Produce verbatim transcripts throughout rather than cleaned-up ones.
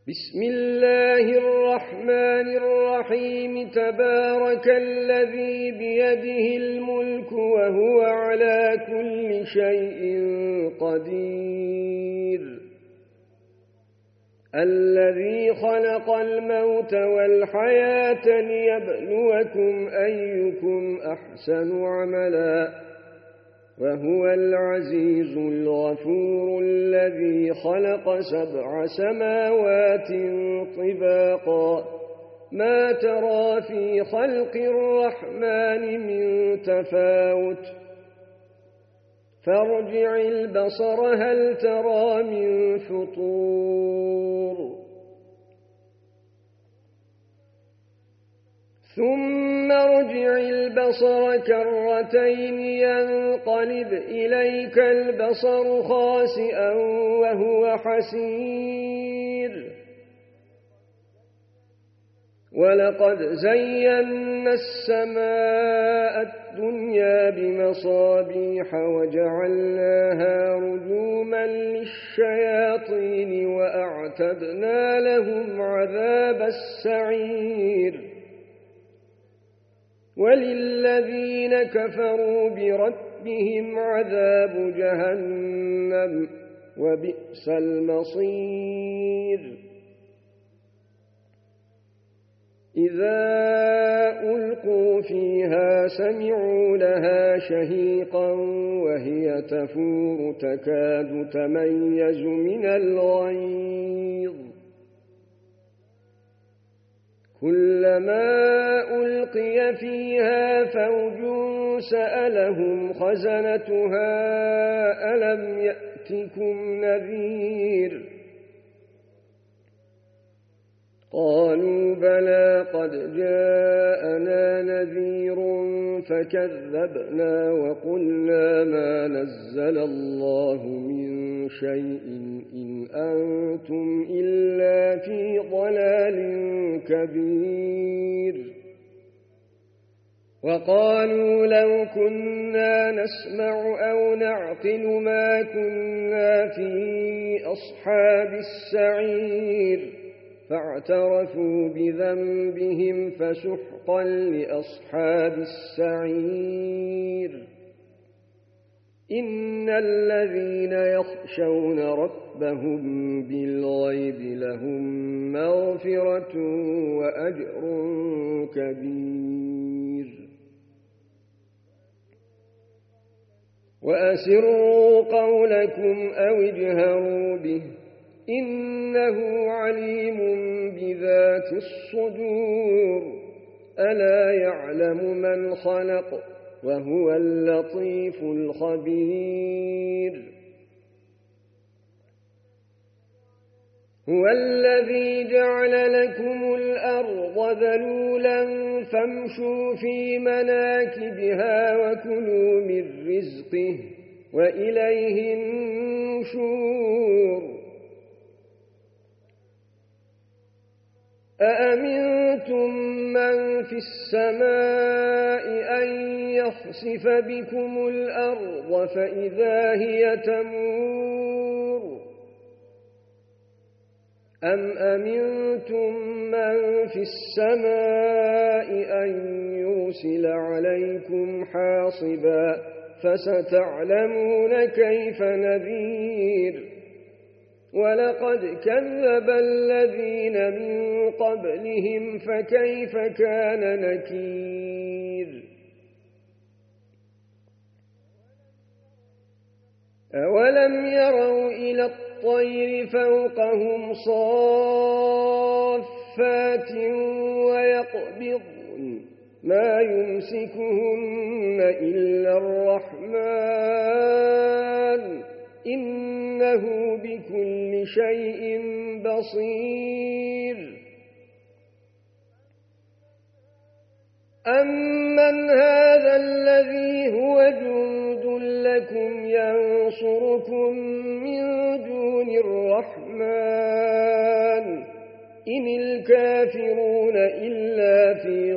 بسم الله الرحمن الرحيم تبارك الذي بيده الملك وهو على كل شيء قدير الذي خلق الموت والحياة ليبلوكم أيكم أحسن عملا وهو العزيز الغفور الذي خلق سبع سماوات طباقا ما ترى في خلق الرحمن من تفاوت فارجع البصر هل ترى من فطور ثم ارجع البصر كرتين ينقلب إليك البصر خاسئا وهو حسير ولقد زينا السماء الدنيا بمصابيح وجعلناها رجوما للشياطين وأعتدنا لهم عذاب السعير وللذين كفروا بربهم عذاب جهنم وبئس المصير إذا ألقوا فيها سمعوا لها شهيقا وهي تفور تكاد تميز من الغيظ كلما ألقي فيها فوج سألهم خزنتها ألم يأتكم نذير قالوا بلى قد جاءنا نذير فكذبنا وقلنا ما نزل الله من شيء إن أنتم إلا في ضلال كبير وقالوا لو كنا نسمع أو نعقل ما كنا في أصحاب السعير فاعترفوا بذنبهم فسحقا لأصحاب السعير إن الذين يخشون ربهم بالغيب لهم مغفرة وأجر كبير وأسروا قولكم أو اجهروا به إنه عليم بذات الصدور ألا يعلم من خلق وهو اللطيف الخبير هو الذي جعل لكم الأرض ذلولا فامشوا في مناكبها وكلوا من رزقه وإليه النشور أأمنتم من في السماء أن يخسف بكم الأرض فإذا هي تمور أم أمنتم من في السماء أن يرسل عليكم حاصبا فستعلمون كيف نذير ولقد كذب الذين من قبلهم فكيف كان نكير أولم يروا إلى الطير فوقهم صافات ويقبضن ما يمسكهن إلا الرحمن إنه بكل شيء بصير أمن هذا الذي هو جند لكم ينصركم من دون الرحمن إن الكافرون إلا في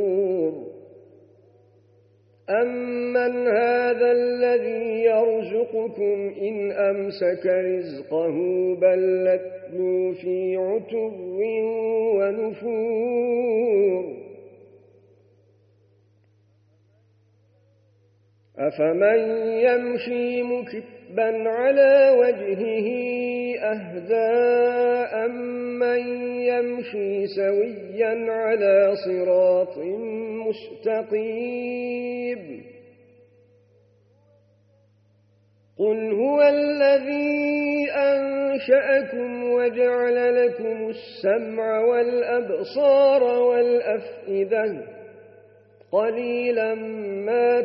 غرور أمن هذا الذي يرزقكم رزقكم إن أمسك رزقه بل لجوا في عتو ونفور أفمن يمشي مكبا على وجهه أهدى أمن يمشي سويا على صراط مستقيم قل هو الذي أنشأكم وجعل لكم السمع والأبصار والأفئدة قليلا ما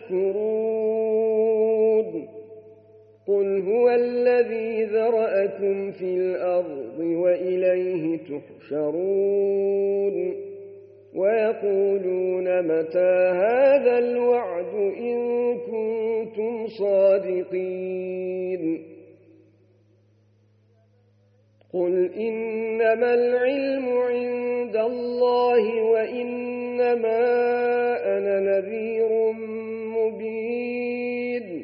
تشكرون قل هو الذي ذرأكم في الأرض وإليه تحشرون ويقولون متى هذا الوعد إن كنتم صادقين قل إنما العلم عند الله وإنما أنا نذير مبين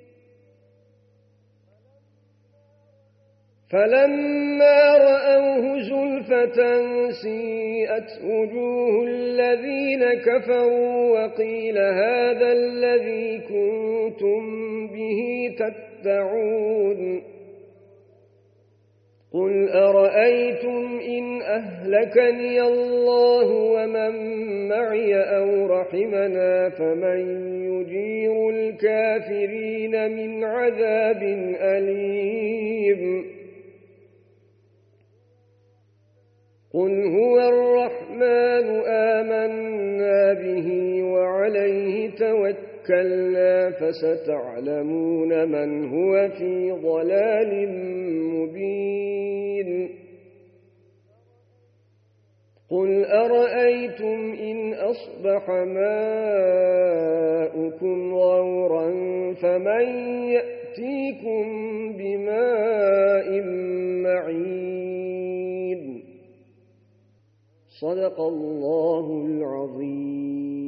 فلما رأوه زلفة سيئت وجوه الذين كفروا وقيل هذا الذي كنتم به تدعون قل أرأيتم إن أهلكني الله ومن معي أو رحمنا فمن يجير الكافرين من عذاب أليم قل هو الرحمن آمنا به وعليه توكلنا فستعلمون من هو في ضلال مبين قل أرأيتم إن أصبح ماؤكم غورا فمن يأتيكم بماء معين صدق الله العظيم